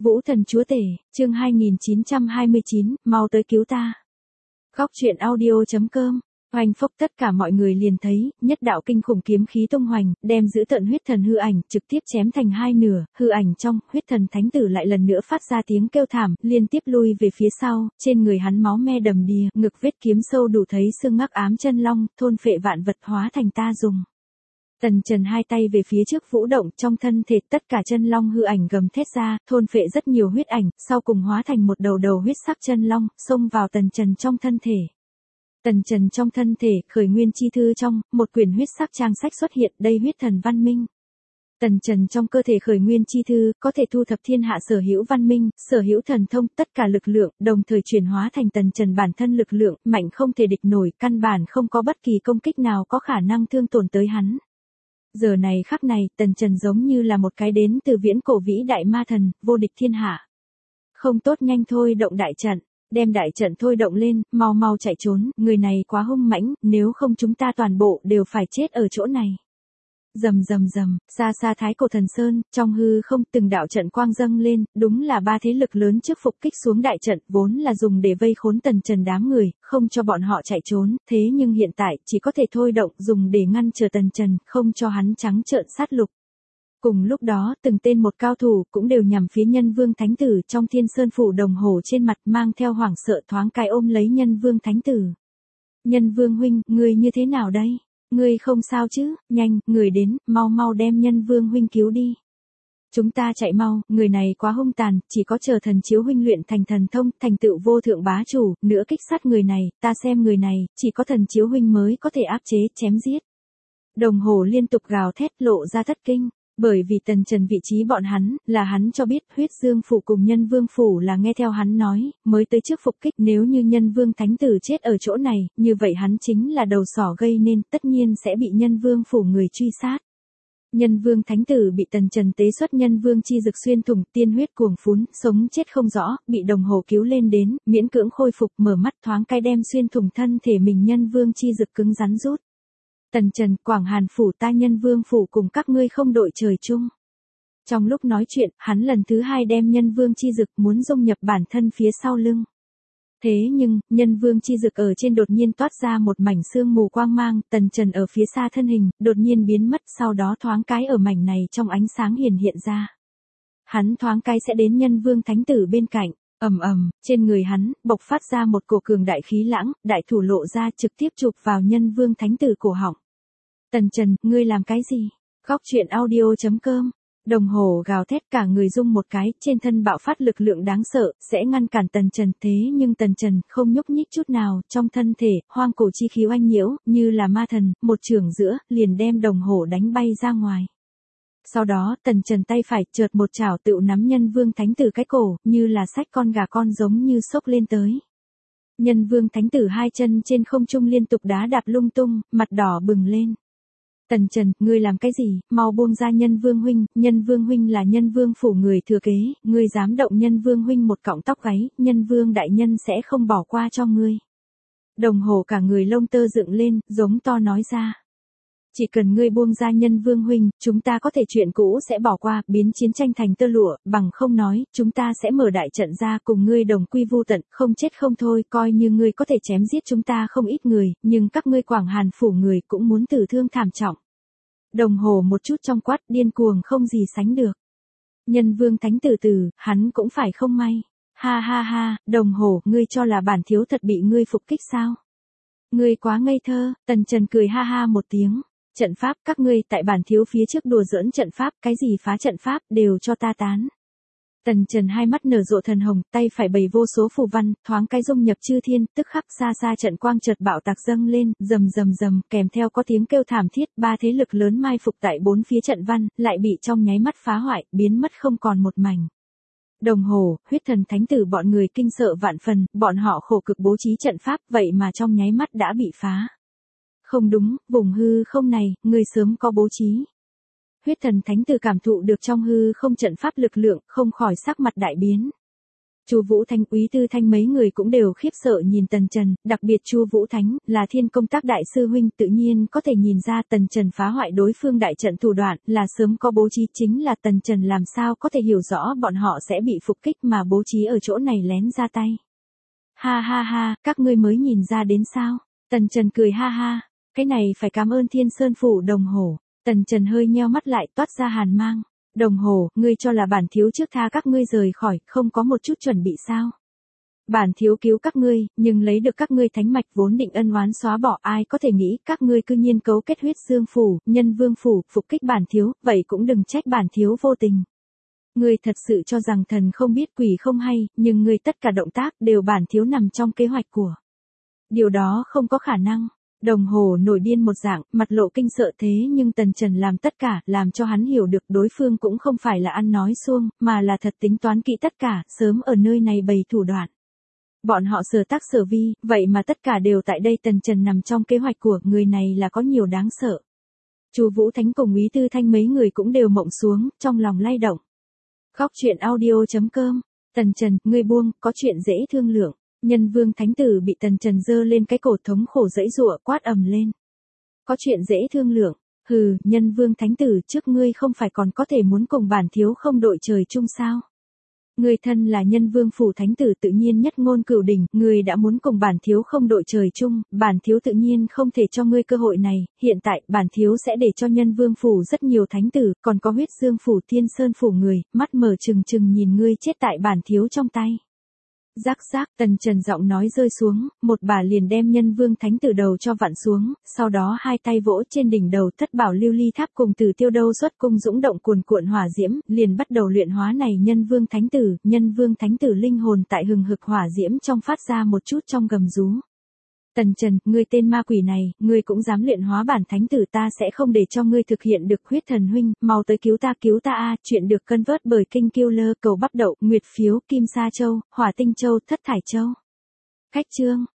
Vũ thần chúa tể, chương 2929, mau tới cứu ta. Góc truyện audio.com. Hoành phốc, tất cả mọi người liền thấy, nhất đạo kinh khủng kiếm khí tung hoành, đem giữ tận huyết thần hư ảnh, trực tiếp chém thành hai nửa, hư ảnh trong, huyết thần thánh tử lại lần nữa phát ra tiếng kêu thảm, liên tiếp lui về phía sau, trên người hắn máu me đầm đìa, ngực vết kiếm sâu đủ thấy xương ngắc ám chân long, thôn phệ vạn vật hóa thành ta dùng. Tần Trần hai tay về phía trước vũ động, trong thân thể tất cả chân long hư ảnh gầm thét ra, thôn phệ rất nhiều huyết ảnh, sau cùng hóa thành một đầu huyết sắc chân long, xông vào Tần Trần trong thân thể. Tần Trần trong thân thể, khởi nguyên chi thư trong, một quyển huyết sắc trang sách xuất hiện, đây huyết thần văn minh. Tần Trần trong cơ thể khởi nguyên chi thư, có thể thu thập thiên hạ sở hữu văn minh, sở hữu thần thông, tất cả lực lượng, đồng thời chuyển hóa thành Tần Trần bản thân lực lượng, mạnh không thể địch nổi, căn bản không có bất kỳ công kích nào có khả năng thương tổn tới hắn. Giờ này khắc này, Tần Trần giống như là một cái đến từ viễn cổ vĩ đại ma thần, vô địch thiên hạ. Không tốt, nhanh thôi động đại trận, đem đại trận thôi động lên, mau mau chạy trốn, người này quá hung mãnh, nếu không chúng ta toàn bộ đều phải chết ở chỗ này. Rầm rầm rầm, xa xa Thái Cổ Thần Sơn, trong hư không từng đạo trận quang dâng lên, đúng là ba thế lực lớn trước phục kích xuống đại trận, vốn là dùng để vây khốn Tần Trần đám người, không cho bọn họ chạy trốn, thế nhưng hiện tại chỉ có thể thôi động, dùng để ngăn trở Tần Trần, không cho hắn trắng trợn sát lục. Cùng lúc đó, từng tên một cao thủ cũng đều nhằm phía Nhân Vương Thánh Tử trong Thiên Sơn phủ đồng hồ trên mặt, mang theo hoảng sợ thoáng cái ôm lấy Nhân Vương Thánh Tử. Nhân Vương huynh, ngươi như thế nào đây? Ngươi không sao chứ? Nhanh, người đến, mau mau đem Nhân Vương huynh cứu đi. Chúng ta chạy mau, người này quá hung tàn, chỉ có chờ thần chiếu huynh luyện thành thần thông, thành tựu vô thượng bá chủ, nữa kích sát người này, ta xem người này, chỉ có thần chiếu huynh mới có thể áp chế, chém giết. Đồng hồ liên tục gào thét, lộ ra thất kinh. Bởi vì Tần Trần vị trí bọn hắn, là hắn cho biết huyết dương phủ cùng Nhân Vương phủ là nghe theo hắn nói, mới tới trước phục kích, nếu như Nhân Vương Thánh Tử chết ở chỗ này, như vậy hắn chính là đầu sỏ gây nên, tất nhiên sẽ bị Nhân Vương phủ người truy sát. Nhân Vương Thánh Tử bị Tần Trần tế xuất Nhân Vương chi dực xuyên thủng, tiên huyết cuồng phún, sống chết không rõ, bị đồng hồ cứu lên đến, miễn cưỡng khôi phục, mở mắt thoáng cái đem xuyên thủng thân thể mình Nhân Vương chi dực cứng rắn rút. Tần Trần, Quảng Hàn phủ ta Nhân Vương phủ cùng các ngươi không đội trời chung. Trong lúc nói chuyện, hắn lần thứ hai đem Nhân Vương chi dực muốn dung nhập bản thân phía sau lưng. Thế nhưng, Nhân Vương chi dực ở trên đột nhiên toát ra một mảnh sương mù quang mang, Tần Trần ở phía xa thân hình, đột nhiên biến mất, sau đó thoáng cái ở mảnh này trong ánh sáng hiện ra. Hắn thoáng cái sẽ đến Nhân Vương Thánh Tử bên cạnh. Ầm ầm, trên người hắn bộc phát ra một cổ cường đại khí lãng, đại thủ lộ ra trực tiếp chụp vào Nhân Vương Thánh Tử cổ họng. Tần Trần, ngươi làm cái gì? Góc truyện audio.com. Đồng hồ gào thét, cả người rung một cái, trên thân bạo phát lực lượng đáng sợ, sẽ ngăn cản Tần Trần, thế nhưng Tần Trần không nhúc nhích chút nào, trong thân thể, hoang cổ chi khí oanh nhiễu, như là ma thần, một chưởng giữa, liền đem đồng hồ đánh bay ra ngoài. Sau đó, Tần Trần tay phải chợt một chảo tựu nắm Nhân Vương Thánh Tử cái cổ, như là xách con gà con giống như xốc lên tới. Nhân Vương Thánh Tử hai chân trên không trung liên tục đá đạp lung tung, mặt đỏ bừng lên. Tần Trần, ngươi làm cái gì, mau buông ra Nhân Vương huynh là Nhân Vương phủ người thừa kế, ngươi dám động Nhân Vương huynh một cọng tóc gáy, Nhân Vương đại nhân sẽ không bỏ qua cho ngươi. Đồng hồ cả người lông tơ dựng lên, giống to nói ra. Chỉ cần ngươi buông ra Nhân Vương huynh, chúng ta có thể chuyện cũ sẽ bỏ qua, biến chiến tranh thành tơ lụa, bằng không nói, chúng ta sẽ mở đại trận ra cùng ngươi đồng quy vu tận, không chết không thôi, coi như ngươi có thể chém giết chúng ta không ít người, nhưng các ngươi Quảng Hàn phủ người cũng muốn tử thương thảm trọng. Đồng hồ một chút trong quát, điên cuồng không gì sánh được. Nhân Vương Thánh Tử, hắn cũng phải không may. Ha ha ha, đồng hồ, ngươi cho là bản thiếu thật bị ngươi phục kích sao? Ngươi quá ngây thơ. Tần Trần cười ha ha một tiếng. Trận pháp, các ngươi tại bản thiếu phía trước đùa giỡn trận pháp, cái gì phá trận pháp, đều cho ta tán. Tần Trần hai mắt nở rộ thần hồng, tay phải bày vô số phù văn, thoáng cái dung nhập chư thiên, tức khắc xa xa trận quang chợt bạo tạc dâng lên, rầm rầm rầm, kèm theo có tiếng kêu thảm thiết, ba thế lực lớn mai phục tại bốn phía trận văn, lại bị trong nháy mắt phá hoại, biến mất không còn một mảnh. Đồng hồ, huyết thần thánh tử bọn người kinh sợ vạn phần, bọn họ khổ cực bố trí trận pháp, vậy mà trong nháy mắt đã bị phá. Không đúng, vùng hư không này, người sớm có bố trí. Huyết thần thánh tử cảm thụ được trong hư không trận pháp lực lượng, không khỏi sắc mặt đại biến. Chu Vũ Thánh, Úy Tư Thanh mấy người cũng đều khiếp sợ nhìn Tần Trần, đặc biệt Chu Vũ Thánh, là Thiên Công Tác đại sư huynh, tự nhiên có thể nhìn ra Tần Trần phá hoại đối phương đại trận thủ đoạn, là sớm có bố trí, chính là Tần Trần làm sao có thể hiểu rõ bọn họ sẽ bị phục kích mà bố trí ở chỗ này lén ra tay. Ha ha ha, các ngươi mới nhìn ra đến sao? Tần Trần cười ha ha, cái này phải cảm ơn Thiên Sơn phủ Đồng Hổ. Tần Trần hơi nheo mắt lại, toát ra hàn mang. Đồng Hổ, ngươi cho là bản thiếu trước tha các ngươi rời khỏi, không có một chút chuẩn bị sao? Bản thiếu cứu các ngươi, nhưng lấy được các ngươi thánh mạch vốn định ân oán xóa bỏ, ai có thể nghĩ các ngươi cư nhiên cấu kết huyết dương phủ, nhân vương phủ, phục kích bản thiếu, vậy cũng đừng trách bản thiếu vô tình. Ngươi thật sự cho rằng thần không biết quỷ không hay, nhưng ngươi tất cả động tác đều bản thiếu nằm trong kế hoạch của. Điều đó không có khả năng. Đồng Hồ nổi điên một dạng, mặt lộ kinh sợ, thế nhưng Tần Trần làm tất cả, làm cho hắn hiểu được đối phương cũng không phải là ăn nói suông, mà là thật tính toán kỹ tất cả, sớm ở nơi này bày thủ đoạn. Bọn họ sở tác sở vi, vậy mà tất cả đều tại đây. Tần Trần nằm trong kế hoạch của người này là có nhiều đáng sợ. Chu Vũ Thánh cùng Úy Tư Thanh mấy người cũng đều mộng xuống, trong lòng lay động. Khóc chuyện audio.com. Tần Trần, ngươi buông, có chuyện dễ thương lượng. Nhân Vương Thánh Tử bị Tần Trần giơ lên cái cổ, thống khổ giãy giụa, quát ầm lên. Có chuyện dễ thương lượng? Hừ, Nhân Vương Thánh Tử, trước ngươi không phải còn có thể muốn cùng bản thiếu không đội trời chung sao? Ngươi thân là Nhân Vương phủ Thánh Tử, tự nhiên nhất ngôn cửu đỉnh, ngươi đã muốn cùng bản thiếu không đội trời chung, bản thiếu tự nhiên không thể cho ngươi cơ hội này, hiện tại bản thiếu sẽ để cho Nhân Vương phủ rất nhiều thánh tử, còn có huyết dương phủ, Thiên Sơn phủ người, mắt mở trừng trừng nhìn ngươi chết tại bản thiếu trong tay. Rắc rắc, Tần Trần giọng nói rơi xuống, một bà liền đem Nhân Vương Thánh Tử đầu cho vặn xuống, sau đó hai tay vỗ trên đỉnh đầu Thất Bảo Lưu Ly Tháp cùng Tử Tiêu Đâu xuất cung dũng động cuồn cuộn hỏa diễm, liền bắt đầu luyện hóa này Nhân Vương Thánh Tử. Nhân Vương Thánh Tử linh hồn tại hừng hực hỏa diễm trong phát ra một chút trong gầm rú. Tần Trần, ngươi tên ma quỷ này, ngươi cũng dám luyện hóa bản thánh tử, ta sẽ không để cho ngươi thực hiện được. Huyết Thần huynh, mau tới cứu ta a. Chuyện được cân vớt bởi Kinh Killer, cầu bắp đậu, nguyệt phiếu, kim sa châu, hỏa tinh châu, thất thải châu. Khách chương.